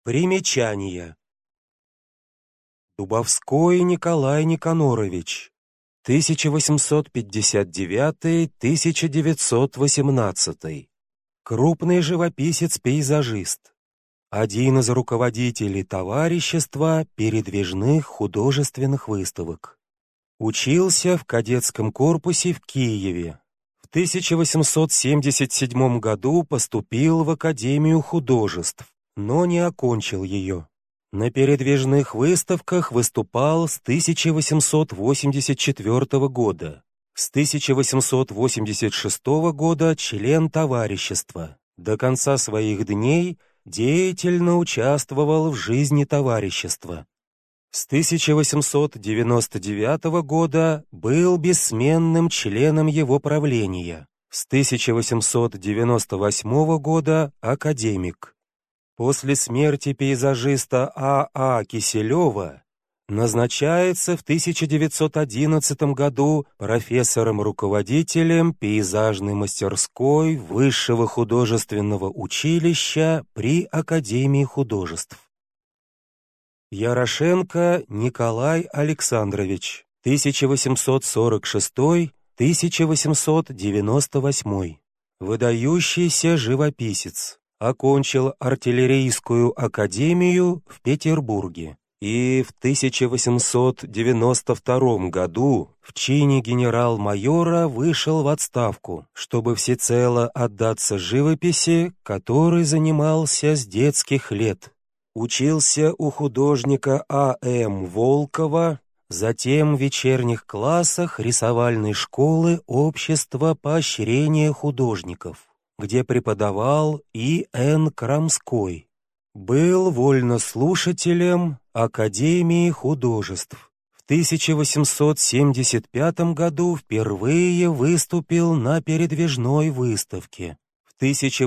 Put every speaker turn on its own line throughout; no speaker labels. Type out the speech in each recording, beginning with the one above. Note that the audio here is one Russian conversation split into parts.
Примечания. Дубовской Николай Никанорович, 1859-1918. Крупный живописец-пейзажист. Один из руководителей товарищества передвижных художественных выставок. Учился в кадетском корпусе в Киеве. В 1877 году поступил в Академию художеств, но не окончил ее. На передвижных выставках выступал с 1884 года. С 1886 года член товарищества. До конца своих дней деятельно участвовал в жизни товарищества. С 1899 года был бессменным членом его правления. С 1898 года академик. После смерти пейзажиста А.А. Киселева назначается в 1911 году профессором-руководителем пейзажной мастерской Высшего художественного училища при Академии художеств. Ярошенко Николай Александрович, 1846-1898. Выдающийся живописец. Окончил артиллерийскую академию в Петербурге и в 1892 году в чине генерал-майора вышел в отставку, чтобы всецело отдаться живописи, которой занимался с детских лет. Учился у художника А.М. Волкова, затем в вечерних классах рисовальной школы Общества поощрения художников, где преподавал И.Н. Крамской. Был вольнослушателем Академии художеств. В 1875 году впервые выступил на передвижной выставке. В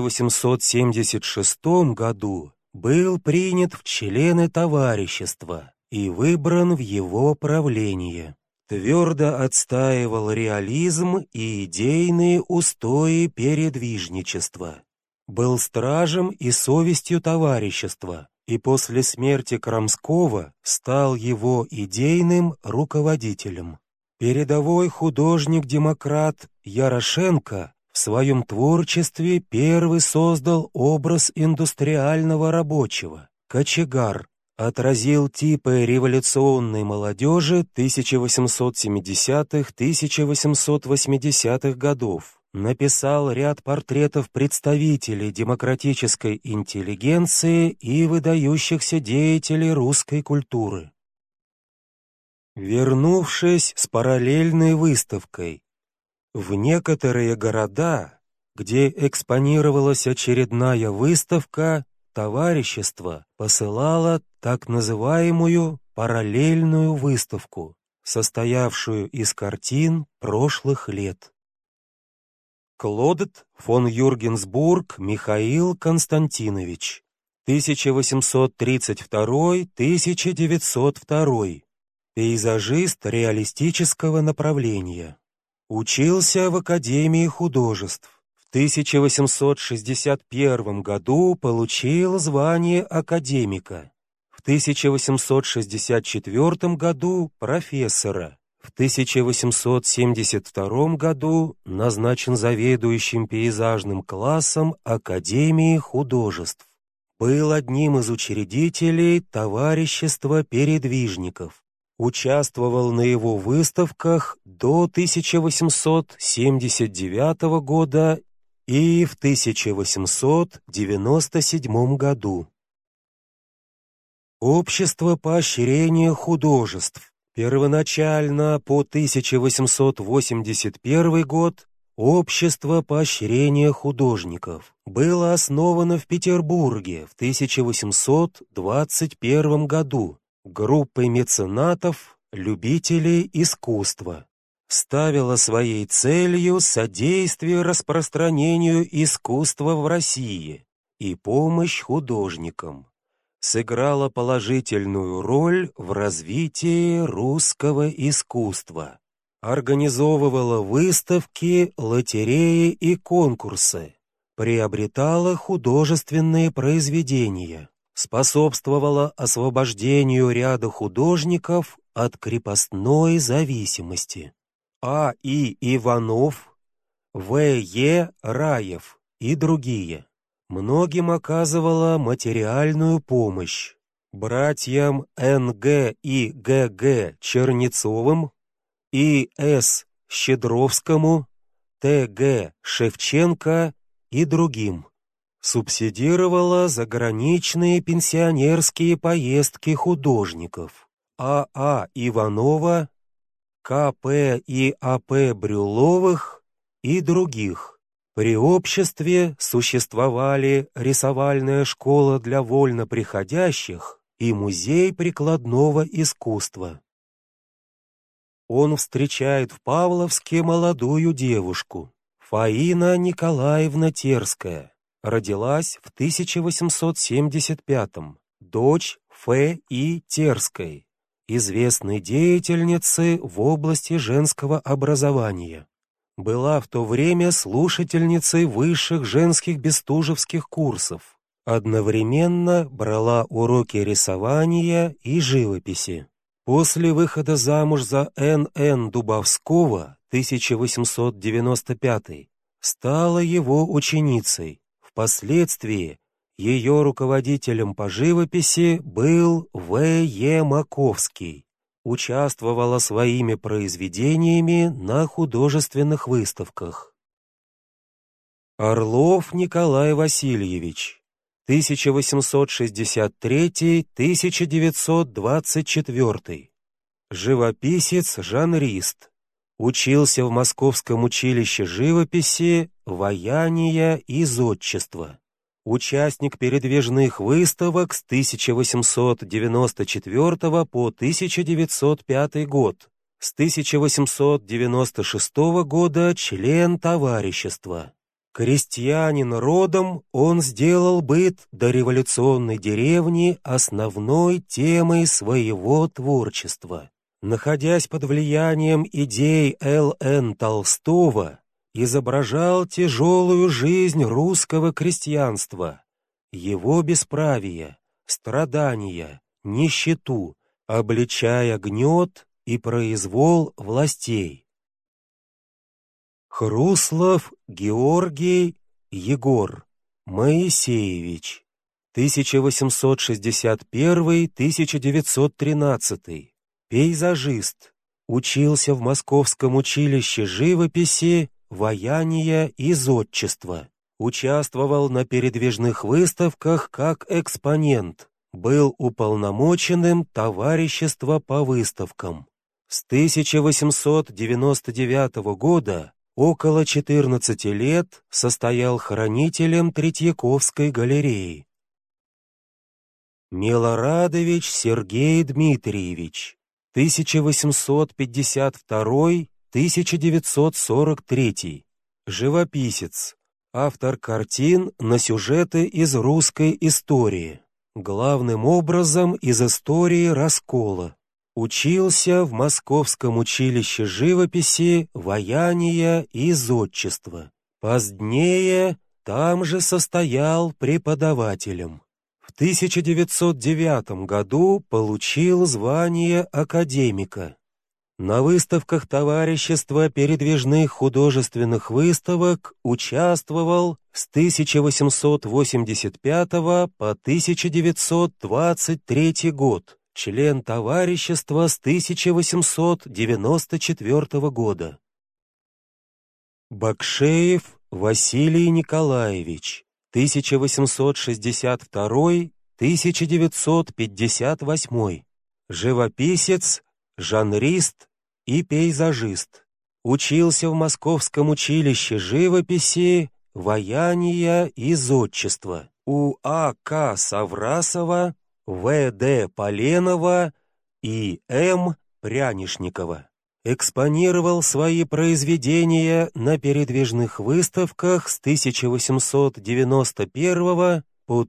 1876 году был принят в члены товарищества и выбран в его правление. Твердо отстаивал реализм и идейные устои передвижничества. Был стражем и совестью товарищества, и после смерти Крамского стал его идейным руководителем. Передовой художник-демократ Ярошенко в своем творчестве первый создал образ индустриального рабочего, кочегар, отразил типы революционной молодежи 1870-1880-х годов, написал ряд портретов представителей демократической интеллигенции и выдающихся деятелей русской культуры. Вернувшись с параллельной выставкой, в некоторые города, где экспонировалась очередная выставка, товарищество посылало так называемую параллельную выставку, состоявшую из картин прошлых лет. Клодт фон Юргенсбург Михаил Константинович, 1832-1902, пейзажист реалистического направления. Учился в Академии художеств. В 1861 году получил звание академика. В 1864 году профессора. В 1872 году назначен заведующим пейзажным классом Академии художеств. Был одним из учредителей товарищества передвижников. Участвовал на его выставках до 1879 года и в 1897 году. Общество поощрения художеств. Первоначально по 1881 год Общество поощрения художников было основано в Петербурге в 1821 году группой меценатов, любителей искусства. Ставило своей целью содействие распространению искусства в России и помощь художникам. Сыграла положительную роль в развитии русского искусства. Организовывала выставки, лотереи и конкурсы. Приобретала художественные произведения. способствовало освобождению ряда художников от крепостной зависимости. А. И. Иванов, В. Е. Раев и другие. Многим оказывала материальную помощь. Братьям Н. Г. и Г. Г. Чернецовым и С. Щедровскому, Т. Г. Шевченко и другим. Субсидировала заграничные пенсионерские поездки художников А. Иванова, К. П. и А. П. Брюловых и других. При обществе существовали рисовальная школа для вольноприходящих и музей прикладного искусства. Он встречает в Павловске молодую девушку, Фаина Николаевна Терская, родилась в 1875-м, дочь Ф. И. Терской, известной деятельницы в области женского образования. Была в то время слушательницей высших женских бестужевских курсов. Одновременно брала уроки рисования и живописи. После выхода замуж за Н. Дубовского, 1895, стала его ученицей. Впоследствии ее руководителем по живописи был В. Е. Маковский. Участвовала своими произведениями на художественных выставках. Орлов Николай Васильевич, 1863-1924, живописец-жанрист, учился в Московском училище живописи, ваяния и зодчества. Участник передвижных выставок с 1894 по 1905 год. С 1896 года член товарищества. Крестьянин родом, он сделал быт дореволюционной деревни основной темой своего творчества. Находясь под влиянием идей Л.Н. Толстого, изображал тяжелую жизнь русского крестьянства, его бесправие, страдания, нищету, обличая гнет и произвол властей. Хруслов Георгий Егор Моисеевич, 1861-1913, пейзажист, учился в Московском училище живописи, ваяния и зодчества. Участвовал на передвижных выставках как экспонент. Был уполномоченным товарищества по выставкам. С 1899 года около 14 лет состоял хранителем Третьяковской галереи. Милорадович Сергей Дмитриевич, 1852-1943, живописец, автор картин на сюжеты из русской истории, главным образом из истории раскола. Учился в Московском училище живописи, ваяния и зодчества. Позднее там же состоял преподавателем. В 1909 году получил звание академика. На выставках товарищества передвижных художественных выставок участвовал с 1885 по 1923 год, член товарищества с 1894 года. Бакшеев Василий Николаевич, 1862-1958, живописец, жанрист и пейзажист. Учился в Московском училище живописи, ваяния и зодчества у А.К. Саврасова, В.Д. Поленова и М. Прянишникова. Экспонировал свои произведения на передвижных выставках с 1891 по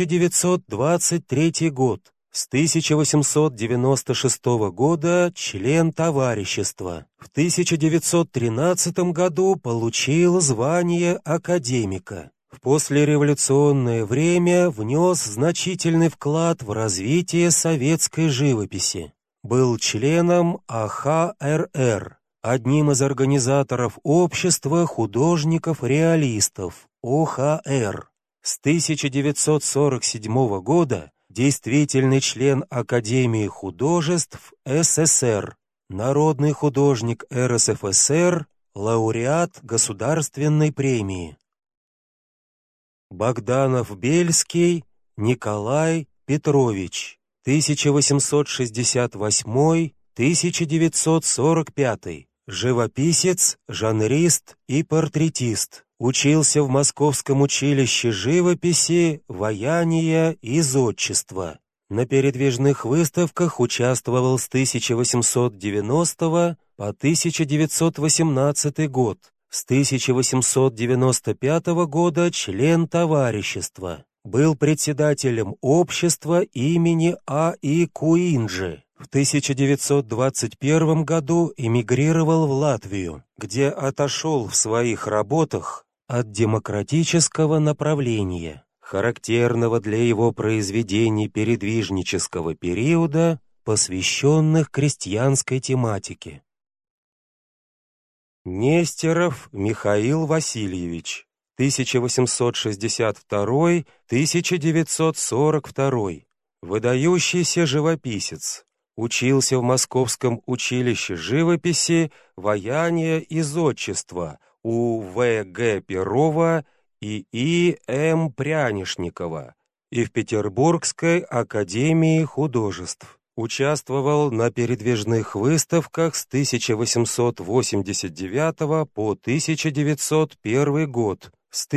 1923 год. С 1896 года член товарищества. В 1913 году получил звание академика. В послереволюционное время внес значительный вклад в развитие советской живописи. Был членом АХРР, одним из организаторов Общества художников-реалистов ОХР. С 1947 года действительный член Академии художеств СССР, народный художник РСФСР, лауреат Государственной премии. Богданов-Бельский Николай Петрович, 1868-1945, живописец, жанрист и портретист. Учился в Московском училище живописи, ваяния и зодчества. На передвижных выставках участвовал с 1890 по 1918 год. С 1895 года член товарищества. Был председателем общества имени А.И. Куинджи. В 1921 году эмигрировал в Латвию, где отошел в своих работах от демократического направления, характерного для его произведений передвижнического периода, посвященных крестьянской тематике. Нестеров Михаил Васильевич, 1862-1942, выдающийся живописец, учился в Московском училище живописи, ваяния и зодчества у В.Г. Перова и И.М. Прянишникова и в Петербургской академии художеств. Участвовал на передвижных выставках с 1889 по 1901 год. С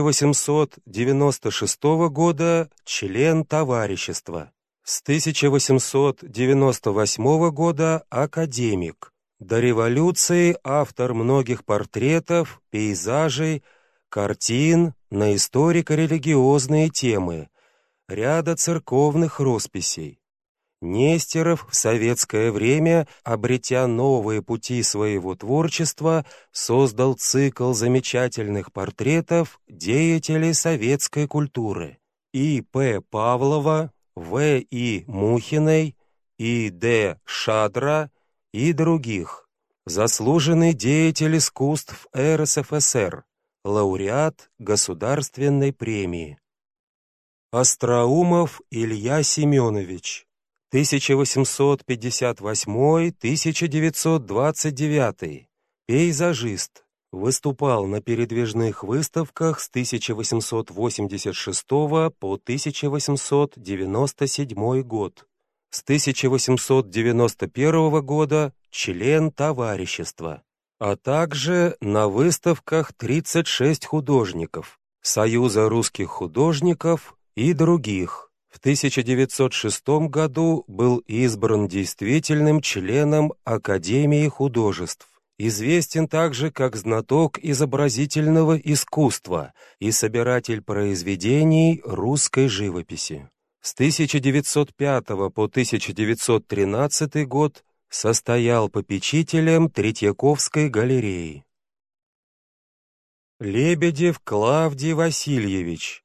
1896 года член товарищества. С 1898 года академик. До революции автор многих портретов, пейзажей, картин на историко-религиозные темы, ряда церковных росписей. Нестеров в советское время, обретя новые пути своего творчества, создал цикл замечательных портретов деятелей советской культуры. И.П. Павлова, В.И. Мухиной, И.Д. Шадра и других. Заслуженный деятель искусств РСФСР, лауреат Государственной премии. Остроумов Илья Семенович, 1858-1929, пейзажист, выступал на передвижных выставках с 1886 по 1897 год. С 1891 года член товарищества, а также на выставках 36 художников, Союза русских художников и других. В 1906 году был избран действительным членом Академии художеств. Известен также как знаток изобразительного искусства и собиратель произведений русской живописи. С 1905 по 1913 год состоял попечителем Третьяковской галереи. Лебедев Клавдий Васильевич,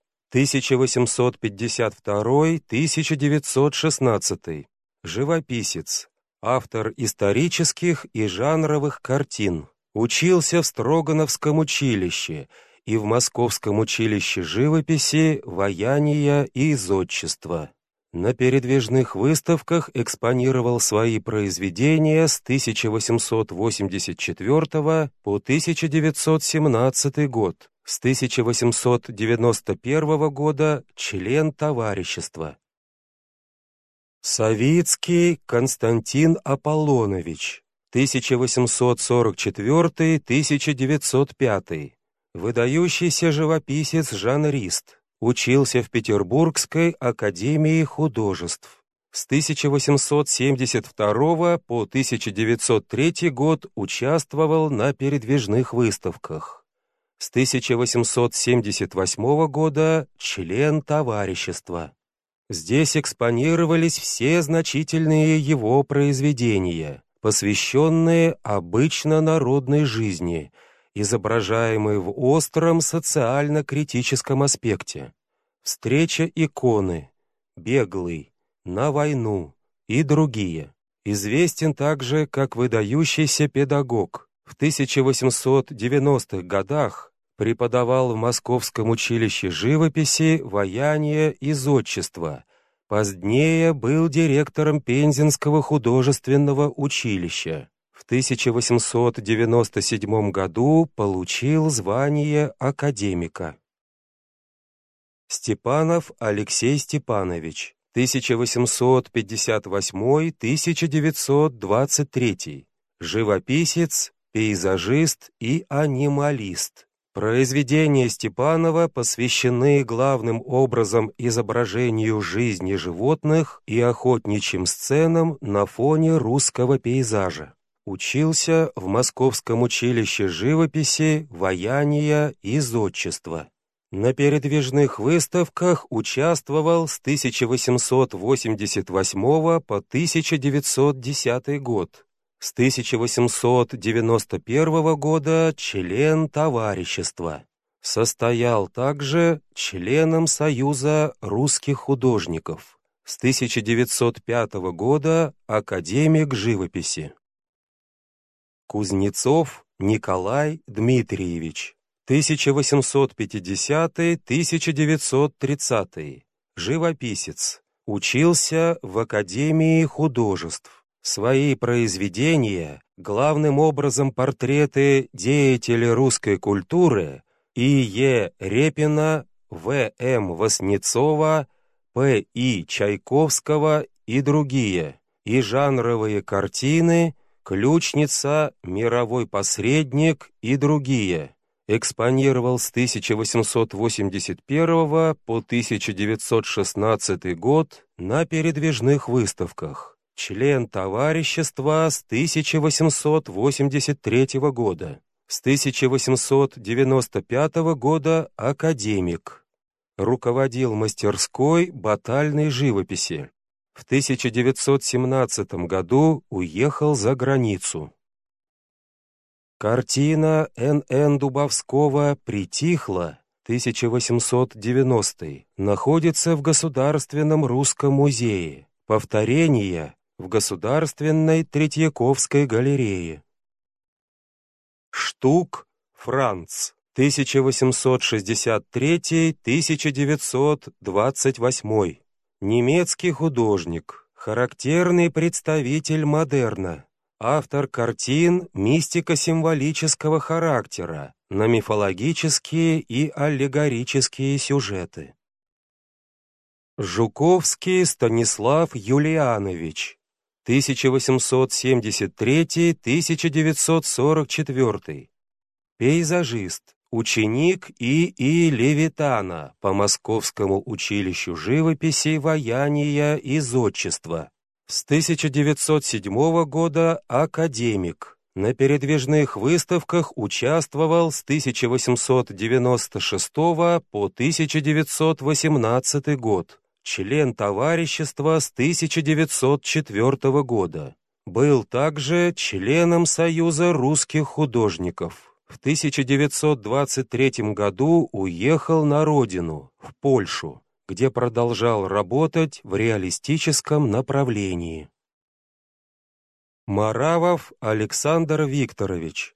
1852-1916, живописец, автор исторических и жанровых картин. Учился в Строгановском училище и в Московском училище живописи, ваяния и зодчества. На передвижных выставках экспонировал свои произведения с 1884 по 1917 год. С 1891 года член товарищества. Савицкий Константин Аполлонович, 1844-1905, выдающийся живописец-жанрист, учился в Петербургской академии художеств. С 1872 по 1903 год участвовал на передвижных выставках. С 1878 года член товарищества. Здесь экспонировались все значительные его произведения, посвященные обычно народной жизни изображаемый в остром социально-критическом аспекте. Встреча иконы, беглый, на войну и другие. Известен также как выдающийся педагог. В 1890-х годах преподавал в Московском училище живописи, ваяния и зодчества. Позднее был директором Пензенского художественного училища. В 1897 году получил звание академика. Степанов Алексей Степанович, 1858-1923, живописец, пейзажист и анималист. Произведения Степанова посвящены главным образом изображению жизни животных и охотничьим сценам на фоне русского пейзажа. Учился в Московском училище живописи, ваяния и зодчества. На передвижных выставках участвовал с 1888 по 1910 год. С 1891 года член товарищества. Состоял также членом Союза русских художников. С 1905 года академик живописи. Кузнецов Николай Дмитриевич, 1850-1930, живописец, учился в Академии художеств. Свои произведения, главным образом портреты деятелей русской культуры И.Е. Репина, В.М. Васнецова, П.И. Чайковского и другие, и жанровые картины «Ключница», «Мировой посредник» и другие. Экспонировал с 1881 по 1916 год на передвижных выставках. Член товарищества с 1883 года. С 1895 года академик. Руководил мастерской батальной живописи. В 1917 году уехал за границу. Картина Н.Н. Дубовского «Притихла» 1890 находится в Государственном русском музее. Повторение в Государственной Третьяковской галерее. Штук Франц, 1863-1928. Немецкий художник, характерный представитель модерна. Автор картин мистико-символического характера на мифологические и аллегорические сюжеты. Жуковский Станислав Юлианович, 1873-1944, пейзажист, ученик И.И. Левитана по Московскому училищу живописи, ваяния и зодчества. С 1907 года академик. На передвижных выставках участвовал с 1896 по 1918 год. Член товарищества с 1904 года. Был также членом Союза русских художников. В 1923 году уехал на родину, в Польшу, где продолжал работать в реалистическом направлении. Моравов Александр Викторович,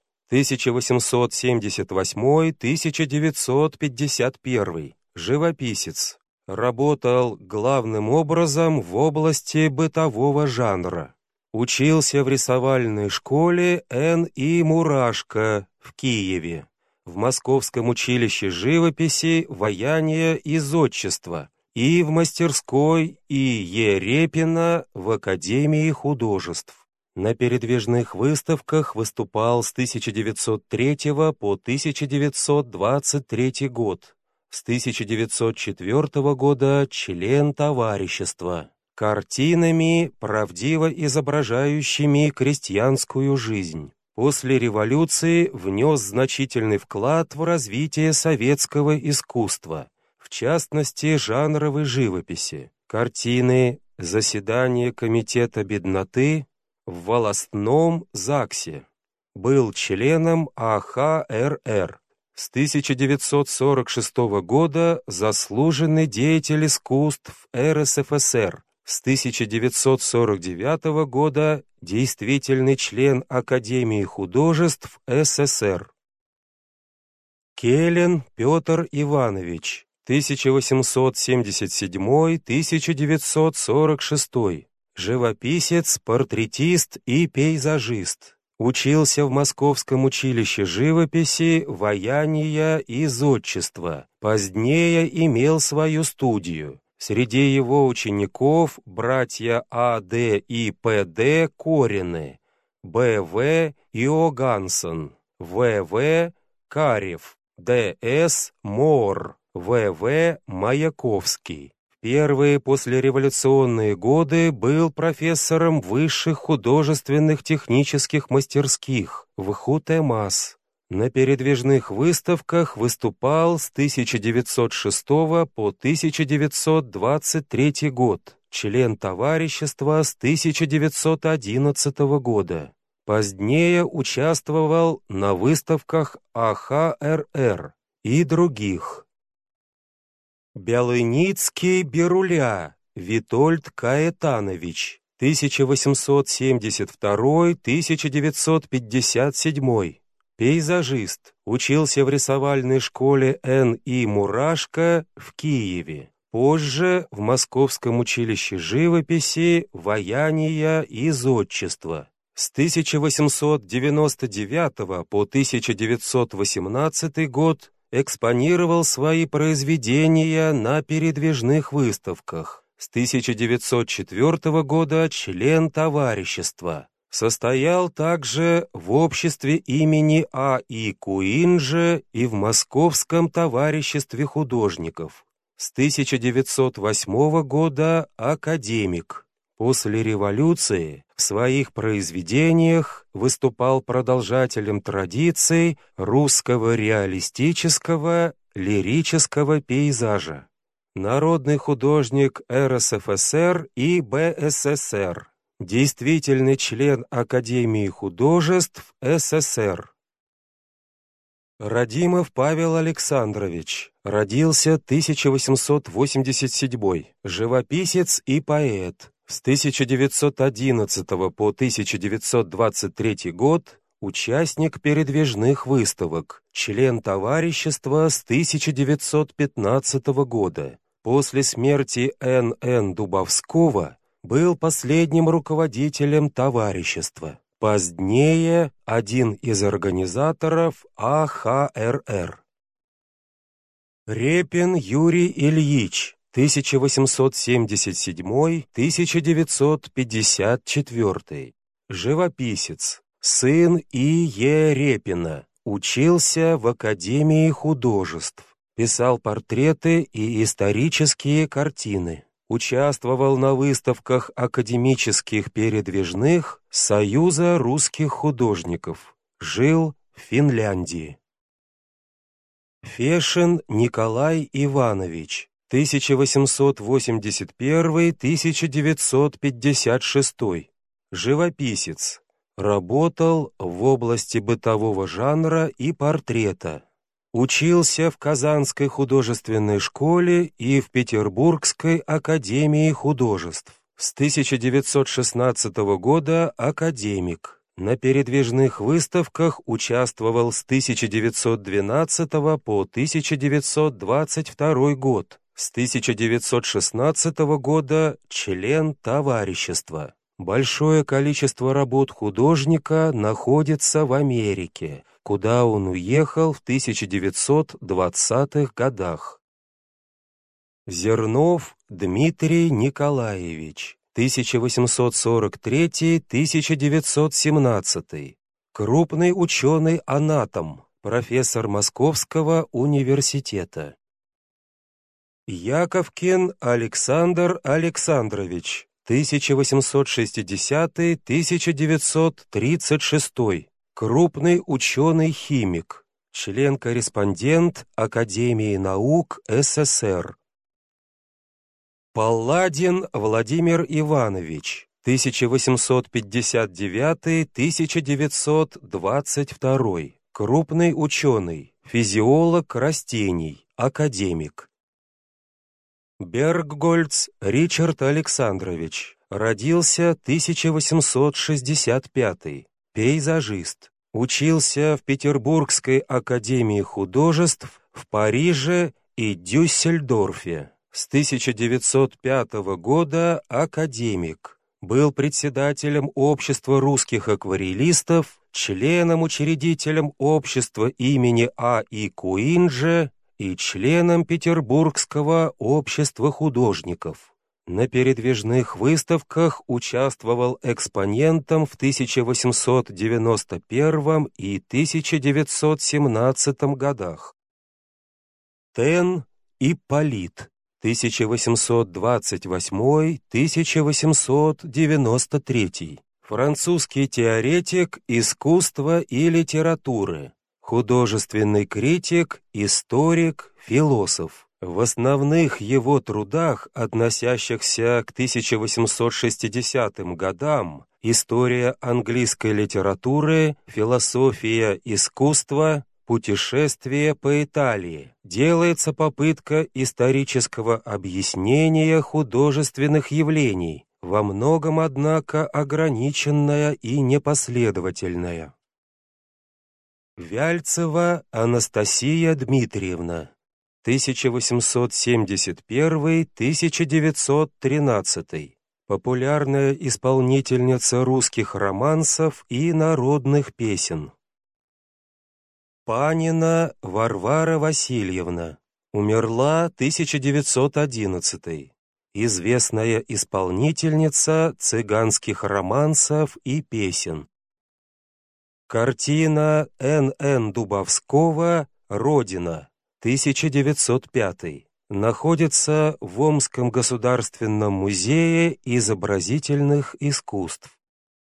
1878-1951, живописец. Работал главным образом в области бытового жанра. Учился в рисовальной школе Н.И. Мурашко в Киеве, в Московском училище живописи, ваяния и зодчества и в мастерской И.Е. Репина в Академии художеств. На передвижных выставках выступал с 1903 по 1923 год. С 1904 года член товарищества. Картинами, правдиво изображающими крестьянскую жизнь. После революции внес значительный вклад в развитие советского искусства, в частности жанровой живописи. Картины «Заседание комитета бедноты» в волостном ЗАГСе, Был членом АХРР. С 1946 года заслуженный деятель искусств РСФСР. С 1949 года действительный член Академии художеств СССР. Келен Петр Иванович, 1877-1946, живописец, портретист и пейзажист. Учился в Московском училище живописи, ваяния и зодчества. Позднее имел свою студию. Среди его учеников братья А.Д. и П.Д. Корины, Б.В. Иогансон, В.В. Карев, Д.С. Моор, В.В. Маяковский. В первые послереволюционные годы был профессором высших художественных технических мастерских в ХУТЭМАС. На передвижных выставках выступал с 1906 по 1923 год, член товарищества с 1911 года. Позднее участвовал на выставках АХРР и других. Бялыницкий Беруля Витольд Каэтанович, 1872-1957, пейзажист, учился в рисовальной школе Н.И. Мурашко в Киеве, позже в Московском училище живописи, ваяния и зодчества. С 1899 по 1918 год экспонировал свои произведения на передвижных выставках. С 1904 года член товарищества. Состоял также в обществе имени А.И. Куинджи и в Московском товариществе художников. С 1908 года академик. После революции в своих произведениях выступал продолжателем традиций русского реалистического лирического пейзажа. Народный художник РСФСР и БССР. Действительный член Академии художеств СССР. Радимов Павел Александрович. Родился 1887. Живописец и поэт. С 1911 по 1923 год участник передвижных выставок, член товарищества с 1915 года. После смерти Н.Н. Дубовского был последним руководителем товарищества. Позднее один из организаторов АХРР. Репин Юрий Ильич, 1877-1954, живописец, сын И.Е. Репина, учился в Академии художеств, писал портреты и исторические картины, участвовал на выставках академических передвижных Союза русских художников, жил в Финляндии. Фешин Николай Иванович, 1881-1956, живописец, работал в области бытового жанра и портрета. Учился в Казанской художественной школе и в Петербургской академии художеств. С 1916 года академик. На передвижных выставках участвовал с 1912 по 1922 год. С 1916 года член товарищества. Большое количество работ художника находится в Америке, куда он уехал в 1920-х годах. Зернов Дмитрий Николаевич, 1843-1917, крупный ученый-анатом, профессор Московского университета. Яковкин Александр Александрович, 1860-1936, крупный ученый-химик, член-корреспондент Академии наук СССР. Палладин Владимир Иванович, 1859-1922. Крупный ученый, физиолог растений, академик. Берггольц Ричард Александрович. Родился 1865. Пейзажист. Учился в Петербургской академии художеств, в Париже и Дюссельдорфе. С 1905 года академик. Был председателем Общества русских акварелистов, членом-учредителем общества имени А.И. Куинджа и членом Петербургского общества художников. На передвижных выставках участвовал экспонентом в 1891 и 1917 годах. Тен Ипполит, 1828-1893. Французский теоретик искусства и литературы, художественный критик, историк, философ. В основных его трудах, относящихся к 1860 годам, история английской литературы, философия искусства, путешествие по Италии, делается попытка исторического объяснения художественных явлений, во многом, однако, ограниченная и непоследовательная. Вяльцева Анастасия Дмитриевна, 1871-1913. Популярная исполнительница русских романсов и народных песен. Панина Варвара Васильевна. Умерла 1911. Известная исполнительница цыганских романсов и песен. Картина Н.Н. Дубовского «Родина», 1905. Находится в Омском государственном музее изобразительных искусств.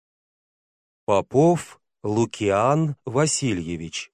Попов Лукиан Васильевич,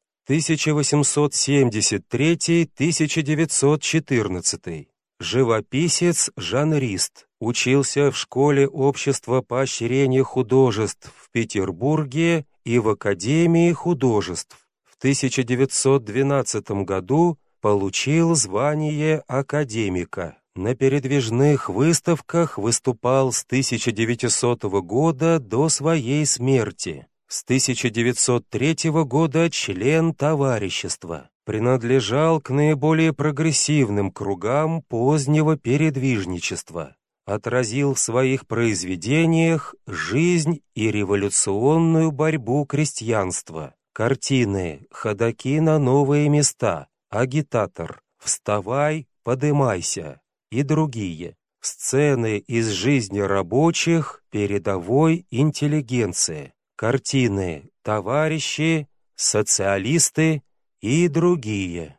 1873-1914. Живописец-жанрист. Учился в школе общества поощрения художеств в Петербурге и в Академии художеств. В 1912 году получил звание академика. На передвижных выставках выступал с 1900 года до своей смерти. С 1903 года член товарищества. Принадлежал к наиболее прогрессивным кругам позднего передвижничества. Отразил в своих произведениях жизнь и революционную борьбу крестьянства. Картины «Ходоки на новые места», «Агитатор», «Вставай, подымайся» и другие. Сцены из жизни рабочих, передовой интеллигенции. Картины «Товарищи», «Социалисты» и другие.